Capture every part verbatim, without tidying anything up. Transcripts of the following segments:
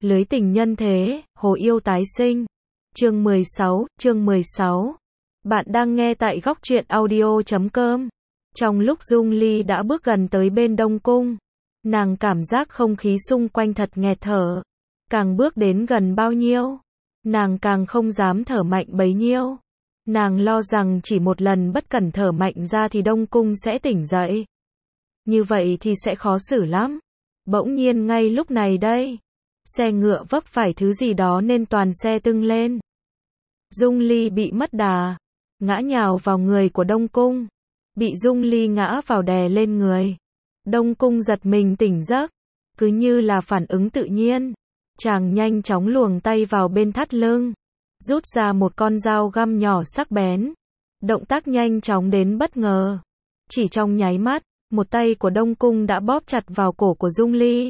Lưới tình nhân thế, hồ yêu tái sinh. Chương mười sáu, chương mười sáu. Bạn đang nghe tại góc truyện audio chấm com. Trong lúc Dung Ly đã bước gần tới bên Đông Cung, nàng cảm giác không khí xung quanh thật nghẹt thở. Càng bước đến gần bao nhiêu, nàng càng không dám thở mạnh bấy nhiêu. Nàng lo rằng chỉ một lần bất cẩn thở mạnh ra thì Đông Cung sẽ tỉnh dậy. Như vậy thì sẽ khó xử lắm. Bỗng nhiên ngay lúc này đây, xe ngựa vấp phải thứ gì đó nên toàn xe tưng lên. Dung Ly bị mất đà, ngã nhào vào người của Đông Cung. Bị Dung Ly ngã vào đè lên người. Đông Cung giật mình tỉnh giấc, cứ như là phản ứng tự nhiên. Chàng nhanh chóng luồng tay vào bên thắt lưng, rút ra một con dao găm nhỏ sắc bén. Động tác nhanh chóng đến bất ngờ. Chỉ trong nháy mắt, một tay của Đông Cung đã bóp chặt vào cổ của Dung Ly.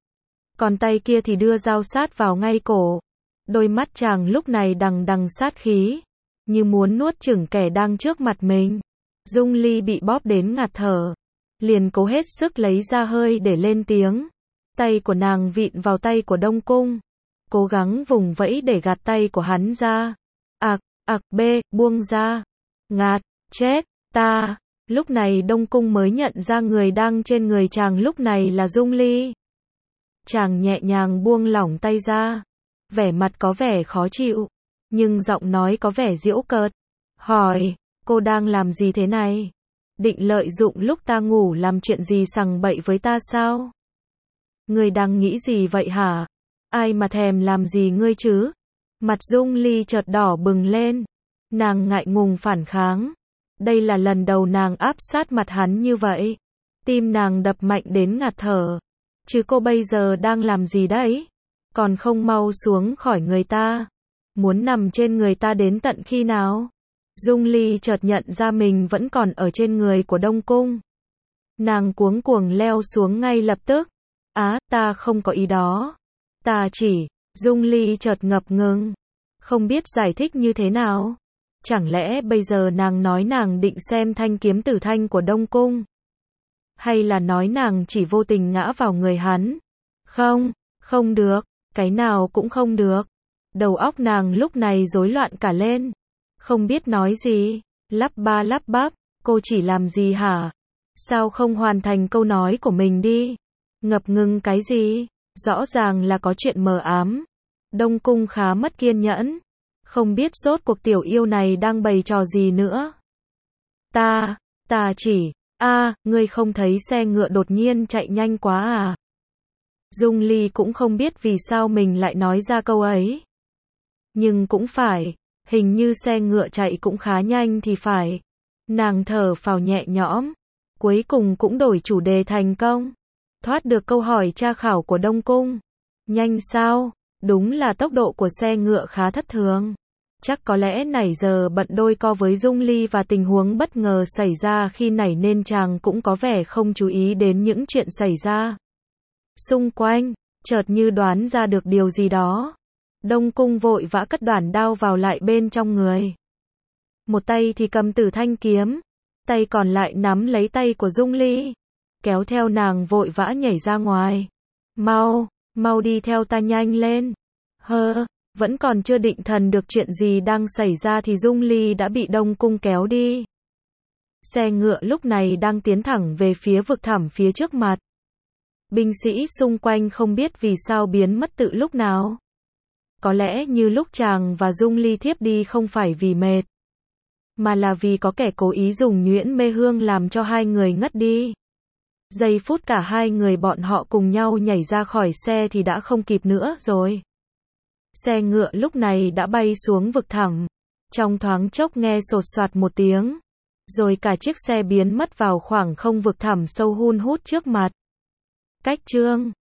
Còn tay kia thì đưa dao sát vào ngay cổ. Đôi mắt chàng lúc này đằng đằng sát khí, như muốn nuốt chửng kẻ đang trước mặt mình. Dung Ly bị bóp đến ngạt thở, liền cố hết sức lấy ra hơi để lên tiếng. Tay của nàng vịn vào tay của Đông Cung, cố gắng vùng vẫy để gạt tay của hắn ra. Ạc, ạc bê, buông ra. Ngạt, chết, ta. Lúc này Đông Cung mới nhận ra người đang trên người chàng lúc này là Dung Ly. Chàng nhẹ nhàng buông lỏng tay ra, vẻ mặt có vẻ khó chịu, nhưng giọng nói có vẻ giễu cợt. Hỏi, cô đang làm gì thế này? Định lợi dụng lúc ta ngủ làm chuyện gì sằng bậy với ta sao? Ngươi đang nghĩ gì vậy hả? Ai mà thèm làm gì ngươi chứ? Mặt Dung Ly chợt đỏ bừng lên. Nàng ngại ngùng phản kháng. Đây là lần đầu nàng áp sát mặt hắn như vậy. Tim nàng đập mạnh đến ngạt thở. Chứ cô bây giờ đang làm gì đấy? Còn không mau xuống khỏi người ta. Muốn nằm trên người ta đến tận khi nào? Dung Ly chợt nhận ra mình vẫn còn ở trên người của Đông Cung. Nàng cuống cuồng leo xuống ngay lập tức. Á, ta không có ý đó. Ta chỉ, Dung Ly chợt ngập ngừng. Không biết giải thích như thế nào. Chẳng lẽ bây giờ nàng nói nàng định xem thanh kiếm tử thanh của Đông Cung? Hay là nói nàng chỉ vô tình ngã vào người hắn? Không, không được, cái nào cũng không được. Đầu óc nàng lúc này rối loạn cả lên. Không biết nói gì, lắp ba lắp bắp, cô chỉ làm gì hả? Sao không hoàn thành câu nói của mình đi? Ngập ngừng cái gì? Rõ ràng là có chuyện mờ ám. Đông Cung khá mất kiên nhẫn. Không biết rốt cuộc tiểu yêu này đang bày trò gì nữa. Ta, ta chỉ, a, à, ngươi không thấy xe ngựa đột nhiên chạy nhanh quá à? Dung Ly cũng không biết vì sao mình lại nói ra câu ấy. Nhưng cũng phải, hình như xe ngựa chạy cũng khá nhanh thì phải. Nàng thở phào nhẹ nhõm, cuối cùng cũng đổi chủ đề thành công. Thoát được câu hỏi tra khảo của Đông Cung. Nhanh sao? Đúng là tốc độ của xe ngựa khá thất thường. Chắc có lẽ nãy giờ bận đôi co với Dung Ly và tình huống bất ngờ xảy ra khi nãy nên chàng cũng có vẻ không chú ý đến những chuyện xảy ra xung quanh. Chợt như đoán ra được điều gì đó, Đông Cung vội vã cất đoản đao vào lại bên trong người. Một tay thì cầm tử thanh kiếm, tay còn lại nắm lấy tay của Dung Ly, kéo theo nàng vội vã nhảy ra ngoài. Mau, mau đi theo ta nhanh lên. Hơ, vẫn còn chưa định thần được chuyện gì đang xảy ra thì Dung Ly đã bị Đông Cung kéo đi. Xe ngựa lúc này đang tiến thẳng về phía vực thẳm phía trước mặt. Binh sĩ xung quanh không biết vì sao biến mất tự lúc nào. Có lẽ như lúc chàng và Dung Ly thiếp đi không phải vì mệt, mà là vì có kẻ cố ý dùng nhuyễn mê hương làm cho hai người ngất đi. Giây phút cả hai người bọn họ cùng nhau nhảy ra khỏi xe thì đã không kịp nữa rồi. Xe ngựa lúc này đã bay xuống vực thẳm. Trong thoáng chốc nghe sột soạt một tiếng, rồi cả chiếc xe biến mất vào khoảng không vực thẳm sâu hun hút trước mặt. Cách chương